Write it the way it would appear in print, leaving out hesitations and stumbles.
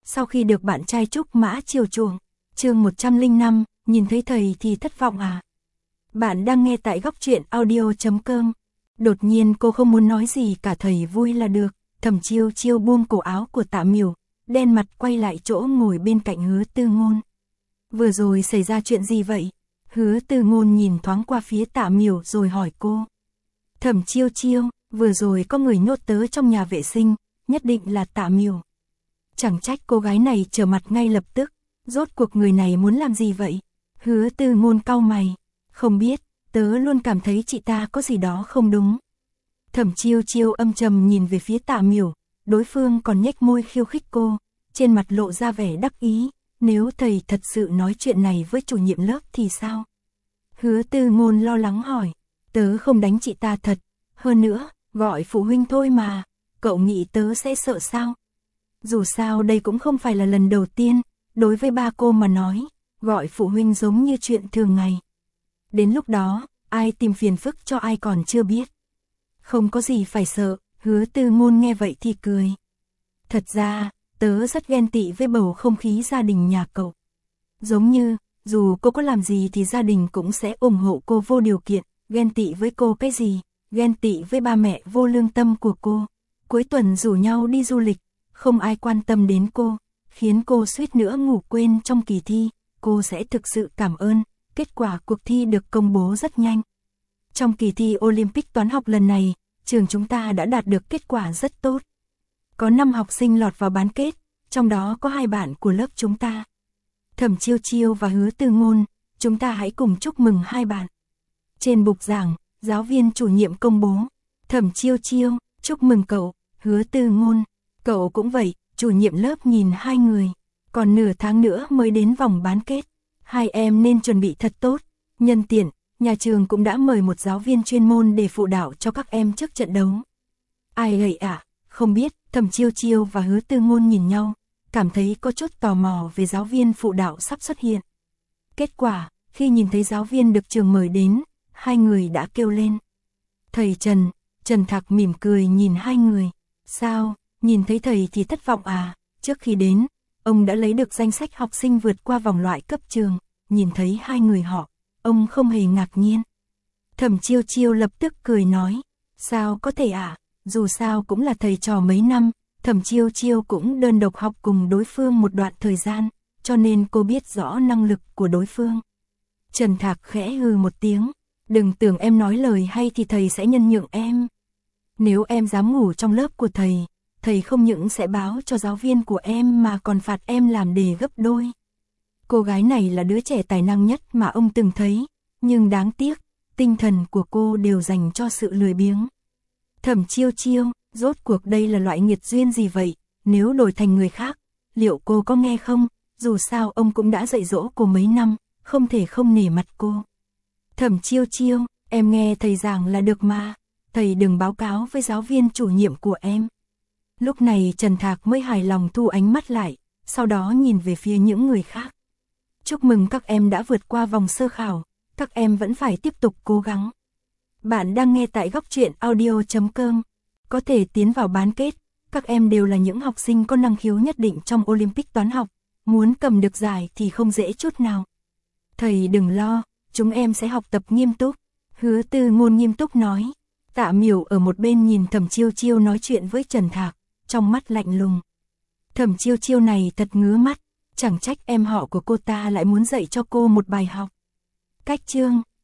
sau khi được bạn trai Trúc Mã chiều chuộng. Chương 105, nhìn thấy thầy thì thất vọng à? Bạn đang nghe tại góc truyện audio.com. Đột nhiên cô không muốn nói gì cả, thầy vui là được. Thẩm Chiêu Chiêu buông cổ áo của Tạ Miểu, đen mặt quay lại chỗ ngồi bên cạnh Hứa Tư Ngôn. Vừa rồi xảy ra chuyện gì vậy? Hứa Tư Ngôn nhìn thoáng qua phía Tạ Miểu rồi hỏi cô. Thẩm Chiêu Chiêu, vừa rồi có người nhốt tớ trong nhà vệ sinh, nhất định là Tạ Miểu. Chẳng trách cô gái này trở mặt ngay lập tức, rốt cuộc người này muốn làm gì vậy? Hứa Tư Ngôn cau mày, không biết, tớ luôn cảm thấy chị ta có gì đó không đúng. Thẩm Chiêu Chiêu âm trầm nhìn về phía Tạ Miểu, đối phương còn nhếch môi khiêu khích cô, trên mặt lộ ra vẻ đắc ý, nếu thầy thật sự nói chuyện này với chủ nhiệm lớp thì sao? Hứa Tư Ngôn lo lắng hỏi, tớ không đánh chị ta thật, hơn nữa, gọi phụ huynh thôi mà, cậu nghĩ tớ sẽ sợ sao? Dù sao đây cũng không phải là lần đầu tiên, đối với ba cô mà nói, gọi phụ huynh giống như chuyện thường ngày. Đến lúc đó, ai tìm phiền phức cho ai còn chưa biết. Không có gì phải sợ, Hứa Tư Ngôn nghe vậy thì cười. Thật ra, tớ rất ghen tị với bầu không khí gia đình nhà cậu. Giống như, dù cô có làm gì thì gia đình cũng sẽ ủng hộ cô vô điều kiện, ghen tị với cô cái gì, ghen tị với ba mẹ vô lương tâm của cô. Cuối tuần rủ nhau đi du lịch, không ai quan tâm đến cô, khiến cô suýt nữa ngủ quên trong kỳ thi, cô sẽ thực sự cảm ơn. Kết quả cuộc thi được công bố rất nhanh. Trong kỳ thi Olympic toán học lần này, trường chúng ta đã đạt được kết quả rất tốt. Có 5 học sinh lọt vào bán kết, trong đó có 2 bạn của lớp chúng ta. Thẩm Chiêu Chiêu và Hứa Tư Ngôn, chúng ta hãy cùng chúc mừng 2 bạn. Trên bục giảng, giáo viên chủ nhiệm công bố. Thẩm Chiêu Chiêu, chúc mừng cậu. Hứa Tư Ngôn, cậu cũng vậy. Chủ nhiệm lớp nhìn 2 người. Còn nửa tháng nữa mới đến vòng bán kết. 2 em nên chuẩn bị thật tốt. Nhân tiện, nhà trường cũng đã mời một giáo viên chuyên môn để phụ đạo cho các em trước trận đấu. Ai vậy ạ? Không biết. Thẩm Chiêu Chiêu và Hứa Tư Ngôn nhìn nhau, cảm thấy có chút tò mò về giáo viên phụ đạo sắp xuất hiện. Kết quả, khi nhìn thấy giáo viên được trường mời đến, 2 người đã kêu lên. Thầy Trần. Trần Thạc mỉm cười nhìn 2 người. Sao, nhìn thấy thầy thì thất vọng à? Trước khi đến, ông đã lấy được danh sách học sinh vượt qua vòng loại cấp trường, nhìn thấy 2 người họ, ông không hề ngạc nhiên. Thẩm Chiêu Chiêu lập tức cười nói, sao có thể ạ? Dù sao cũng là thầy trò mấy năm, Thẩm Chiêu Chiêu cũng đơn độc học cùng đối phương một đoạn thời gian, cho nên cô biết rõ năng lực của đối phương. Trần Thạc khẽ hừ một tiếng, đừng tưởng em nói lời hay thì thầy sẽ nhân nhượng em. Nếu em dám ngủ trong lớp của thầy, thầy không những sẽ báo cho giáo viên của em mà còn phạt em làm đề gấp đôi. Cô gái này là đứa trẻ tài năng nhất mà ông từng thấy, nhưng đáng tiếc, tinh thần của cô đều dành cho sự lười biếng. Thẩm Chiêu Chiêu, rốt cuộc đây là loại nghiệt duyên gì vậy? Nếu đổi thành người khác, liệu cô có nghe không? Dù sao ông cũng đã dạy dỗ cô mấy năm, không thể không nể mặt cô. Thẩm Chiêu Chiêu, em nghe thầy giảng là được mà, thầy đừng báo cáo với giáo viên chủ nhiệm của em. Lúc này Trần Thạc mới hài lòng thu ánh mắt lại, sau đó nhìn về phía những người khác. Chúc mừng các em đã vượt qua vòng sơ khảo, các em vẫn phải tiếp tục cố gắng. Bạn đang nghe tại góc truyện audio.com. Có thể tiến vào bán kết, các em đều là những học sinh có năng khiếu nhất định trong Olympic toán học, muốn cầm được giải thì không dễ chút nào. Thầy đừng lo, chúng em sẽ học tập nghiêm túc. Hứa Tư Ngôn nghiêm túc nói. Tạ Miểu ở một bên nhìn Thẩm Chiêu Chiêu nói chuyện với Trần Thạc, trong mắt lạnh lùng. Thẩm Chiêu Chiêu này thật ngứa mắt, chẳng trách em họ của cô ta lại muốn dạy cho cô một bài học. Cách chương,